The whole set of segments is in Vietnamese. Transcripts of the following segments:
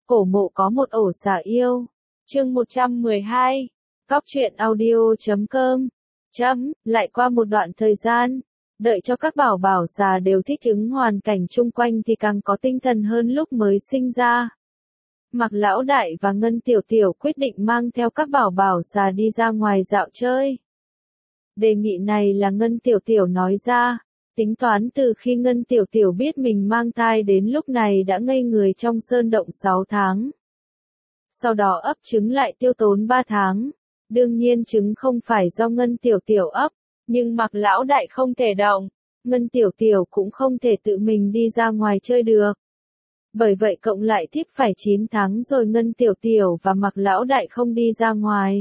Cổ mộ có một ổ xà yêu. Chương 112. Cóc truyện audio.com. Lại qua một đoạn thời gian, đợi cho các bảo bảo xà đều thích ứng hoàn cảnh chung quanh thì càng có tinh thần hơn lúc mới sinh ra. Mạc Lão Đại và Ngân Tiểu Tiểu quyết định mang theo các bảo bảo xà đi ra ngoài dạo chơi. Đề nghị này là Ngân Tiểu Tiểu nói ra, tính toán từ khi Ngân Tiểu Tiểu biết mình mang thai đến lúc này đã ngây người trong sơn động 6 tháng. Sau đó ấp trứng lại tiêu tốn 3 tháng. Đương nhiên trứng không phải do Ngân Tiểu Tiểu ấp, nhưng Mạc Lão Đại không thể động, Ngân Tiểu Tiểu cũng không thể tự mình đi ra ngoài chơi được. Bởi vậy cộng lại tiếp phải 9 tháng rồi Ngân Tiểu Tiểu và Mạc Lão Đại không đi ra ngoài.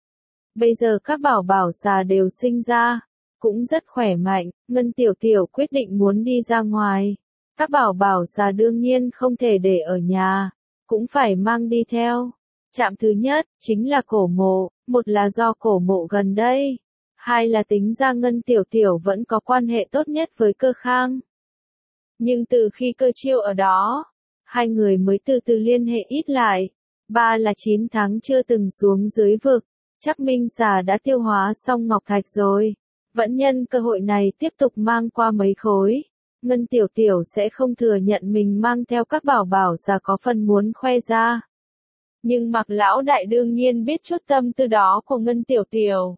Bây giờ các bảo bảo xà đều sinh ra, cũng rất khỏe mạnh, Ngân Tiểu Tiểu quyết định muốn đi ra ngoài. Các bảo bảo xà đương nhiên không thể để ở nhà, cũng phải mang đi theo. Trạm thứ nhất, chính là cổ mộ, một là do cổ mộ gần đây, hai là tính ra Ngân Tiểu Tiểu vẫn có quan hệ tốt nhất với Cơ Khang. Nhưng từ khi Cơ Chiêu ở đó, hai người mới từ từ liên hệ ít lại. Ba là 9 tháng chưa từng xuống dưới vực, chắc Minh xà đã tiêu hóa xong ngọc thạch rồi. Vẫn nhân cơ hội này tiếp tục mang qua mấy khối. Ngân Tiểu Tiểu sẽ không thừa nhận mình mang theo các bảo bảo xà có phần muốn khoe ra. Nhưng Mạc Lão Đại đương nhiên biết chút tâm tư đó của Ngân Tiểu Tiểu.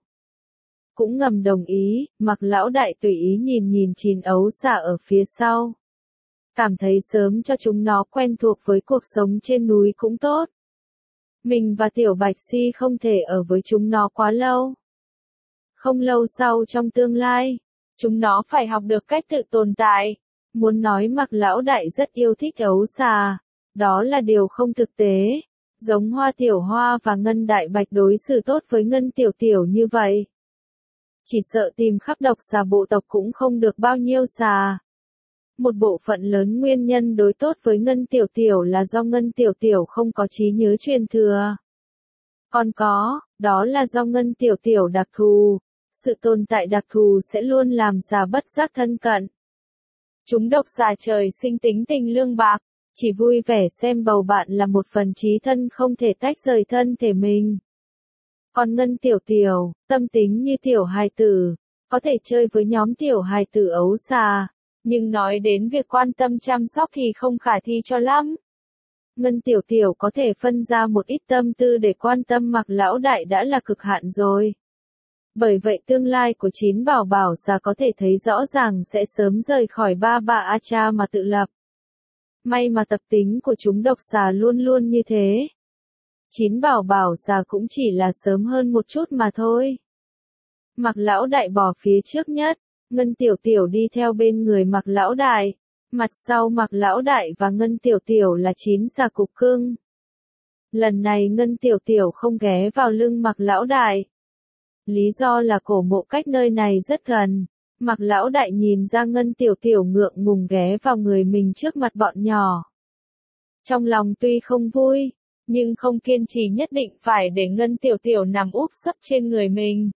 Cũng ngầm đồng ý, Mạc Lão Đại tùy ý nhìn chín ấu xà ở phía sau. Cảm thấy sớm cho chúng nó quen thuộc với cuộc sống trên núi cũng tốt. Mình và Tiểu Bạch Si không thể ở với chúng nó quá lâu. Không lâu sau trong tương lai, chúng nó phải học được cách tự tồn tại. Muốn nói Mạc Lão Đại rất yêu thích ấu xà, đó là điều không thực tế. Giống Hoa Tiểu Hoa và Ngân Đại Bạch đối xử tốt với Ngân Tiểu Tiểu như vậy. Chỉ sợ tìm khắp độc xà bộ tộc cũng không được bao nhiêu xà. Một bộ phận lớn nguyên nhân đối tốt với Ngân Tiểu Tiểu là do Ngân Tiểu Tiểu không có trí nhớ truyền thừa. Còn có, đó là do Ngân Tiểu Tiểu đặc thù. Sự tồn tại đặc thù sẽ luôn làm xà bất giác thân cận. Chúng độc xà trời sinh tính tình lương bạc, chỉ vui vẻ xem bầu bạn là một phần chí thân không thể tách rời thân thể mình. Còn Ngân Tiểu Tiểu, tâm tính như tiểu hài tử, có thể chơi với nhóm tiểu hài tử ấu xà, nhưng nói đến việc quan tâm chăm sóc thì không khả thi cho lắm. Ngân Tiểu Tiểu có thể phân ra một ít tâm tư để quan tâm Mạc Lão Đại đã là cực hạn rồi. Bởi vậy tương lai của 9 bảo bảo xà có thể thấy rõ ràng sẽ sớm rời khỏi ba bà A Cha mà tự lập. May mà tập tính của chúng độc xà luôn luôn như thế. 9 bảo bảo xà cũng chỉ là sớm hơn một chút mà thôi. Mạc Lão Đại bỏ phía trước nhất, Ngân Tiểu Tiểu đi theo bên người Mạc Lão Đại. Mặt sau Mạc Lão Đại và Ngân Tiểu Tiểu là 9 xà cục cưng. Lần này Ngân Tiểu Tiểu không ghé vào lưng Mạc Lão Đại. Lý do là cổ mộ cách nơi này rất gần. Mạc Lão Đại nhìn ra Ngân Tiểu Tiểu ngượng ngùng ghé vào người mình trước mặt bọn nhỏ. Trong lòng tuy không vui, nhưng không kiên trì nhất định phải để Ngân Tiểu Tiểu nằm úp sấp trên người mình.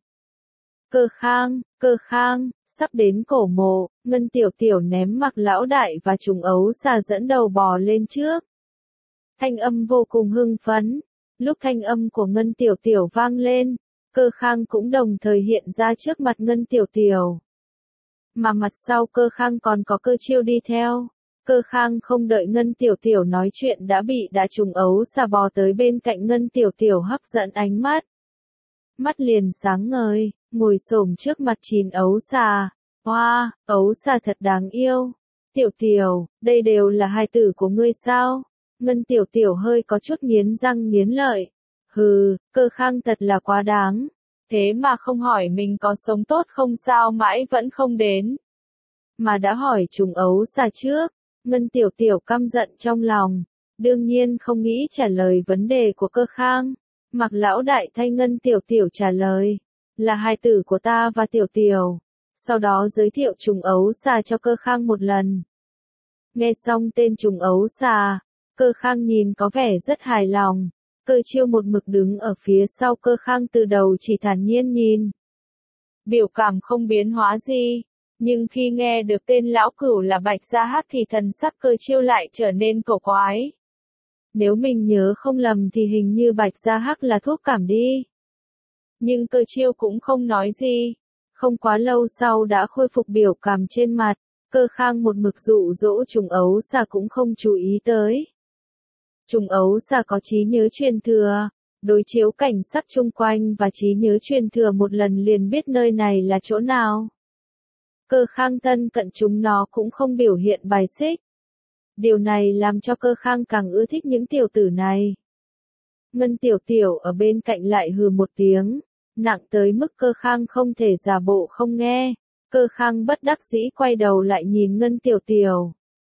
Cơ Khang, sắp đến cổ mộ, Ngân Tiểu Tiểu ném Mạc Lão Đại và trùng ấu xà dẫn đầu bò lên trước. Thanh âm vô cùng hưng phấn. Lúc thanh âm của Ngân Tiểu Tiểu vang lên, Cơ Khang cũng đồng thời hiện ra trước mặt Ngân Tiểu Tiểu. Mà mặt sau Cơ Khang còn có Cơ Chiêu đi theo. Cơ Khang không đợi Ngân Tiểu Tiểu nói chuyện đã trùng ấu xà bò tới bên cạnh Ngân Tiểu Tiểu hấp dẫn ánh mắt. Mắt liền sáng ngời, ngồi xổm trước mặt 9 ấu xà. Hoa, ấu xà thật đáng yêu. Tiểu Tiểu, đây đều là hài tử của ngươi sao? Ngân Tiểu Tiểu hơi có chút nghiến răng nghiến lợi. Hừ, Cơ Khang thật là quá đáng. Thế mà không hỏi mình có sống tốt không sao mãi vẫn không đến. Mà đã hỏi trùng ấu xà trước. Ngân Tiểu Tiểu căm giận trong lòng. Đương nhiên không nghĩ trả lời vấn đề của Cơ Khang. Mạc Lão Đại thay Ngân Tiểu Tiểu trả lời. Là hài tử của ta và Tiểu Tiểu. Sau đó giới thiệu trùng ấu xà cho Cơ Khang một lần. Nghe xong tên trùng ấu xà, Cơ Khang nhìn có vẻ rất hài lòng. Cơ Chiêu một mực đứng ở phía sau Cơ Khang từ đầu chỉ thản nhiên nhìn. Biểu cảm không biến hóa gì. Nhưng khi nghe được tên lão cửu là Bạch Gia Hắc thì thần sắc Cơ Chiêu lại trở nên cổ quái. Nếu mình nhớ không lầm thì hình như bạch gia hắc là thuốc cảm đi. Nhưng Cơ Chiêu cũng không nói gì. Không quá lâu sau đã khôi phục biểu cảm trên mặt. Cơ Khang một mực dụ dỗ Trùng Ấu Xà cũng không chú ý tới. Trùng Ấu Xà có trí nhớ truyền thừa, đối chiếu cảnh sắc chung quanh và trí nhớ truyền thừa một lần liền biết nơi này là chỗ nào. Cơ Khang thân cận chúng nó cũng không biểu hiện bài xích. Điều này làm cho Cơ Khang càng ưa thích những tiểu tử này. Ngân Tiểu Tiểu ở bên cạnh lại hừ một tiếng, nặng tới mức Cơ Khang không thể giả bộ không nghe. Cơ Khang bất đắc dĩ quay đầu lại nhìn Ngân Tiểu Tiểu.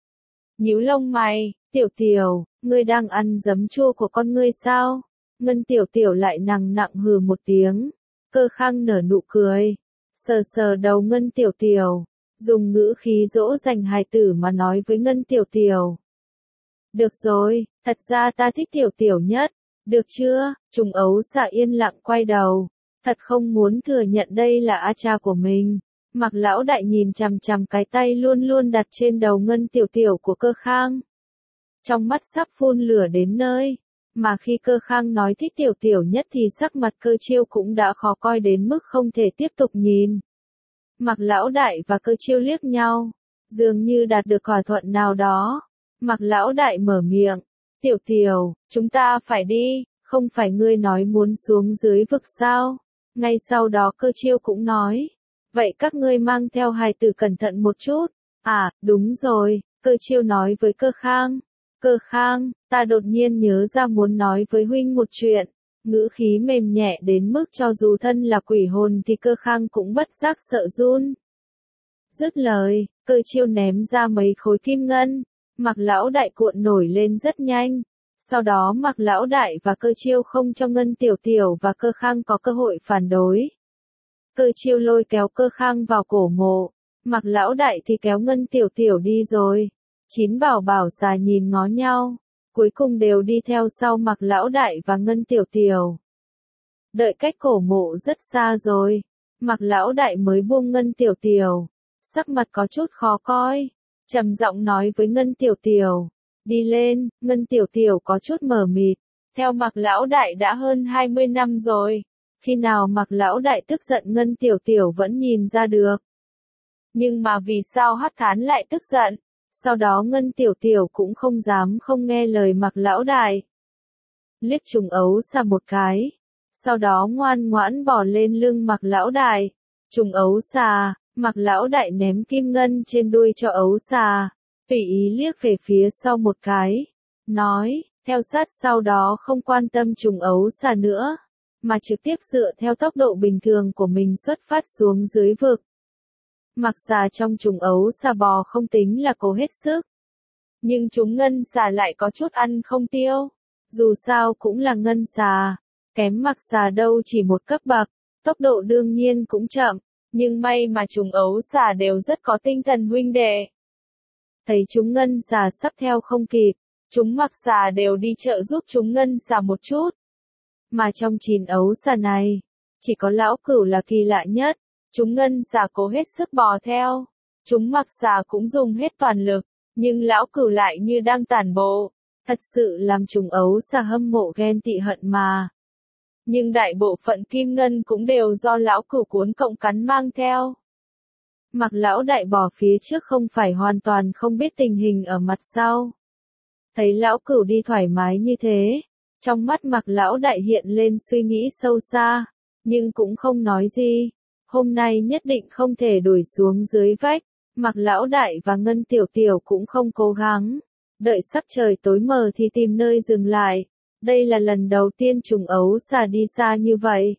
Nhíu lông mày, Tiểu Tiểu, ngươi đang ăn giấm chua của con ngươi sao? Ngân Tiểu Tiểu lại nặng hừ một tiếng. Cơ Khang nở nụ cười, sờ sờ đầu Ngân Tiểu Tiểu, dùng ngữ khí dỗ dành hài tử mà nói với Ngân Tiểu Tiểu. Được rồi, thật ra ta thích Tiểu Tiểu nhất, được chưa? Trùng Ấu Xà yên lặng quay đầu, thật không muốn thừa nhận đây là a cha của mình. Mạc Lão Đại nhìn chằm chằm cái tay luôn luôn đặt trên đầu Ngân Tiểu Tiểu của Cơ Khang. Trong mắt sắp phun lửa đến nơi, mà khi Cơ Khang nói thích Tiểu Tiểu nhất thì sắc mặt Cơ Chiêu cũng đã khó coi đến mức không thể tiếp tục nhìn. Mạc Lão Đại và Cơ Chiêu liếc nhau, dường như đạt được thỏa thuận nào đó. Mạc Lão Đại mở miệng, Tiểu Tiểu, chúng ta phải đi, không phải ngươi nói muốn xuống dưới vực sao? Ngay sau đó Cơ Chiêu cũng nói, vậy các ngươi mang theo hài tử cẩn thận một chút. À, đúng rồi, Cơ Chiêu nói với Cơ Khang. Cơ Khang, ta đột nhiên nhớ ra muốn nói với huynh một chuyện. Ngữ khí mềm nhẹ đến mức cho dù thân là quỷ hồn thì Cơ Khang cũng bất giác sợ run. Dứt lời, Cơ Chiêu ném ra mấy khối kim ngân. Mạc Lão Đại cuộn nổi lên rất nhanh. Sau đó Mạc Lão Đại và Cơ Chiêu không cho Ngân Tiểu Tiểu và Cơ Khang có cơ hội phản đối. Cơ Chiêu lôi kéo Cơ Khang vào cổ mộ. Mạc Lão Đại thì kéo Ngân Tiểu Tiểu đi rồi. 9 bảo bảo xà nhìn ngó nhau, cuối cùng đều đi theo sau Mạc Lão Đại và Ngân Tiểu Tiểu. Đợi cách cổ mộ rất xa rồi, Mạc Lão Đại mới buông Ngân Tiểu Tiểu, sắc mặt có chút khó coi, trầm giọng nói với Ngân Tiểu Tiểu, đi lên. Ngân Tiểu Tiểu có chút mờ mịt, theo Mạc Lão Đại đã hơn 20 năm rồi, khi nào Mạc Lão Đại tức giận Ngân Tiểu Tiểu vẫn nhìn ra được. Nhưng mà vì sao Hắc Thán lại tức giận? Sau đó Ngân Tiểu Tiểu cũng không dám không nghe lời Mạc Lão Đại. Liếc Trùng Ấu Xà một cái, sau đó ngoan ngoãn bò lên lưng Mạc Lão Đại. Trùng Ấu Xà, Mạc Lão Đại ném kim ngân trên đuôi cho Ấu Xà, tùy ý liếc về phía sau một cái, nói, theo sát sau đó không quan tâm Trùng Ấu Xà nữa, mà trực tiếp dựa theo tốc độ bình thường của mình xuất phát xuống dưới vực. Mạc Xà trong Trùng Ấu Xà bò không tính là cố hết sức. Nhưng chúng Ngân Xà lại có chút ăn không tiêu. Dù sao cũng là Ngân Xà, kém Mạc Xà đâu chỉ một cấp bậc, tốc độ đương nhiên cũng chậm, nhưng may mà Trùng Ấu Xà đều rất có tinh thần huynh đệ. Thấy chúng Ngân Xà sắp theo không kịp, chúng Mạc Xà đều đi trợ giúp chúng Ngân Xà một chút. Mà trong 9 Ấu Xà này, chỉ có Lão Cửu là kỳ lạ nhất. Chúng Ngân Xà cố hết sức bò theo. Chúng Mạc Xà cũng dùng hết toàn lực, nhưng Lão Cửu lại như đang tản bộ. Thật sự làm Trùng Ấu Xà hâm mộ ghen tị hận mà. Nhưng đại bộ phận kim ngân cũng đều do Lão Cửu cuốn cộng cắn mang theo. Mạc Lão Đại bò phía trước không phải hoàn toàn không biết tình hình ở mặt sau. Thấy Lão Cửu đi thoải mái như thế, trong mắt Mạc Lão Đại hiện lên suy nghĩ sâu xa, nhưng cũng không nói gì. Hôm nay nhất định không thể đuổi xuống dưới vách, Mạc Lão Đại và Ngân Tiểu Tiểu cũng không cố gắng. Đợi sắc trời tối mờ thì tìm nơi dừng lại. Đây là lần đầu tiên Trùng Ấu Xà đi xa như vậy.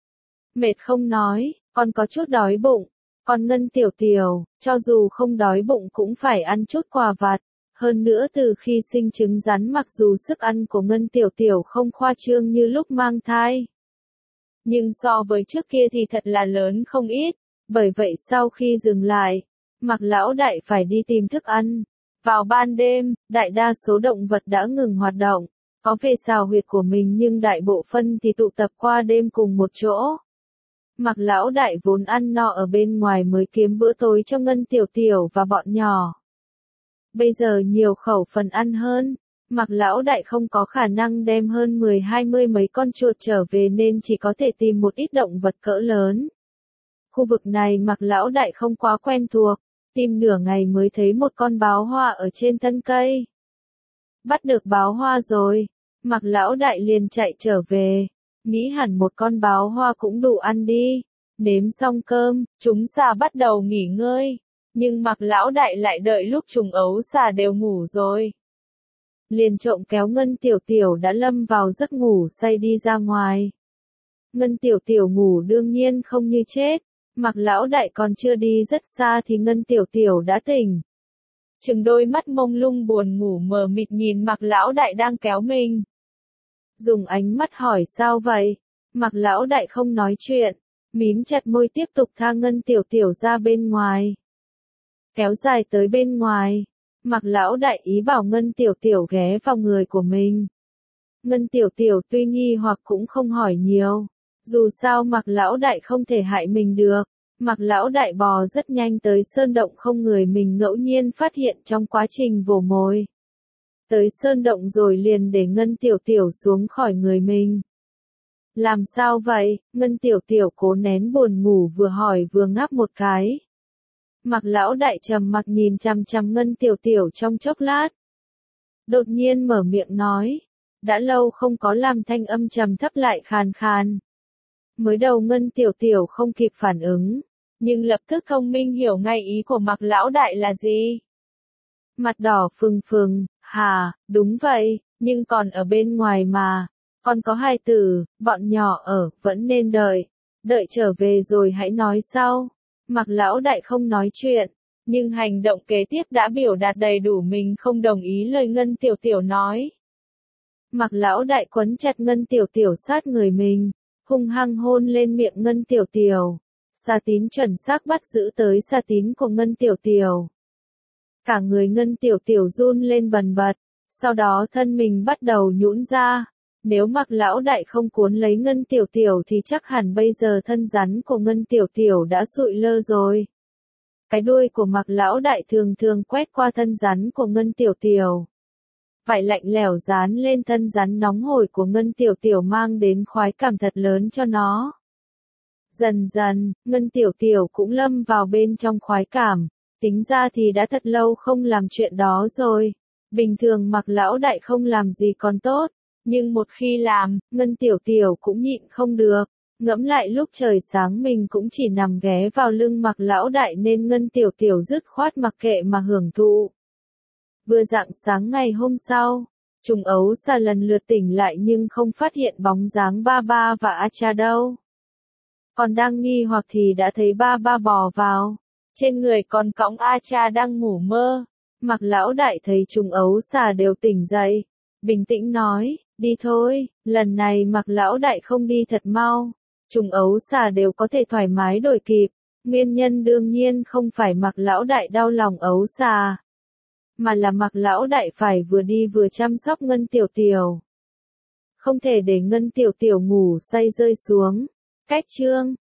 Mệt không nói, còn có chút đói bụng. Còn Ngân Tiểu Tiểu, cho dù không đói bụng cũng phải ăn chút quà vặt. Hơn nữa từ khi sinh trứng rắn mặc dù sức ăn của Ngân Tiểu Tiểu không khoa trương như lúc mang thai. Nhưng so với trước kia thì thật là lớn không ít, bởi vậy sau khi dừng lại, Mạc Lão Đại phải đi tìm thức ăn. Vào ban đêm, đại đa số động vật đã ngừng hoạt động, có về xào huyệt của mình nhưng đại bộ phân thì tụ tập qua đêm cùng một chỗ. Mạc Lão Đại vốn ăn no ở bên ngoài mới kiếm bữa tối cho Ngân Tiểu Tiểu và bọn nhỏ. Bây giờ nhiều khẩu phần ăn hơn, Mặc lão đại không có khả năng đem hơn 10-20 mấy con chuột trở về nên chỉ có thể tìm một ít động vật cỡ lớn. Khu vực này Mặc lão đại không quá quen thuộc, tìm nửa ngày mới thấy một con báo hoa ở trên thân cây. Bắt được báo hoa rồi, Mặc lão đại liền chạy trở về, nghĩ hẳn một con báo hoa cũng đủ ăn đi. Nếm xong cơm, chúng xà bắt đầu nghỉ ngơi, nhưng Mặc lão đại lại đợi lúc chúng ấu xà đều ngủ rồi. Liền trộm kéo Ngân Tiểu Tiểu đã lâm vào giấc ngủ say đi ra ngoài. Ngân Tiểu Tiểu ngủ đương nhiên không như chết, Mặc lão đại còn chưa đi rất xa thì Ngân Tiểu Tiểu đã tỉnh. Chừng đôi mắt mông lung buồn ngủ mờ mịt nhìn Mặc lão đại đang kéo mình. Dùng ánh mắt hỏi sao vậy? Mặc lão đại không nói chuyện, mím chặt môi tiếp tục tha Ngân Tiểu Tiểu ra bên ngoài. Kéo dài tới bên ngoài, Mặc lão đại ý bảo Ngân Tiểu Tiểu ghé vào người của mình. Ngân Tiểu Tiểu tuy nghi hoặc cũng không hỏi nhiều, dù sao Mặc lão đại không thể hại mình được. Mặc lão đại bò rất nhanh tới sơn động không người mình ngẫu nhiên phát hiện trong quá trình vồ mồi. Tới sơn động rồi liền để Ngân Tiểu Tiểu xuống khỏi người mình. Làm sao vậy? Ngân Tiểu Tiểu cố nén buồn ngủ vừa hỏi vừa ngáp một cái. Mặc lão đại trầm mặc nhìn chằm chằm Ngân Tiểu Tiểu trong chốc lát. Đột nhiên mở miệng nói. Đã lâu không có làm thanh âm trầm thấp lại khàn khàn. Mới đầu Ngân Tiểu Tiểu không kịp phản ứng, nhưng lập tức thông minh hiểu ngay ý của Mặc lão đại là gì. Mặt đỏ phừng phừng, hà, đúng vậy, nhưng còn ở bên ngoài mà, còn có hai tử, bọn nhỏ ở, vẫn nên đợi trở về rồi hãy nói sau. Mặc lão đại không nói chuyện, nhưng hành động kế tiếp đã biểu đạt đầy đủ mình không đồng ý lời Ngân Tiểu Tiểu nói. Mặc lão đại quấn chặt Ngân Tiểu Tiểu sát người mình, hung hăng hôn lên miệng Ngân Tiểu Tiểu. Xà tín chuẩn xác bắt giữ tới xà tín của Ngân Tiểu Tiểu. Cả người Ngân Tiểu Tiểu run lên bần bật, sau đó thân mình bắt đầu nhũn ra. Nếu Mặc lão đại không cuốn lấy Ngân Tiểu Tiểu thì chắc hẳn bây giờ thân rắn của Ngân Tiểu Tiểu đã sụi lơ rồi. Cái đuôi của Mặc lão đại thường thường quét qua thân rắn của Ngân Tiểu Tiểu. Vải lạnh lẽo dán lên thân rắn nóng hổi của Ngân Tiểu Tiểu mang đến khoái cảm thật lớn cho nó. Dần dần, Ngân Tiểu Tiểu cũng lâm vào bên trong khoái cảm, tính ra thì đã thật lâu không làm chuyện đó rồi. Bình thường Mặc lão đại không làm gì còn tốt, nhưng một khi làm, Ngân Tiểu Tiểu cũng nhịn không được. Ngẫm lại lúc trời sáng mình cũng chỉ nằm ghé vào lưng Mặc lão đại nên Ngân Tiểu Tiểu dứt khoát mặc kệ mà hưởng thụ. Vừa rạng sáng ngày hôm sau, trùng ấu xà lần lượt tỉnh lại nhưng không phát hiện bóng dáng Ba Ba và A Cha đâu. Còn đang nghi hoặc thì đã thấy Ba Ba bò vào, trên người còn cõng A Cha đang ngủ mơ. Mặc lão đại thấy trùng ấu xà đều tỉnh dậy, bình tĩnh nói, đi thôi, lần này Mặc lão đại không đi thật mau, trùng ấu xà đều có thể thoải mái đổi kịp, nguyên nhân đương nhiên không phải Mặc lão đại đau lòng ấu xà, mà là Mặc lão đại phải vừa đi vừa chăm sóc Ngân Tiểu Tiểu. Không thể để Ngân Tiểu Tiểu ngủ say rơi xuống. Cách chương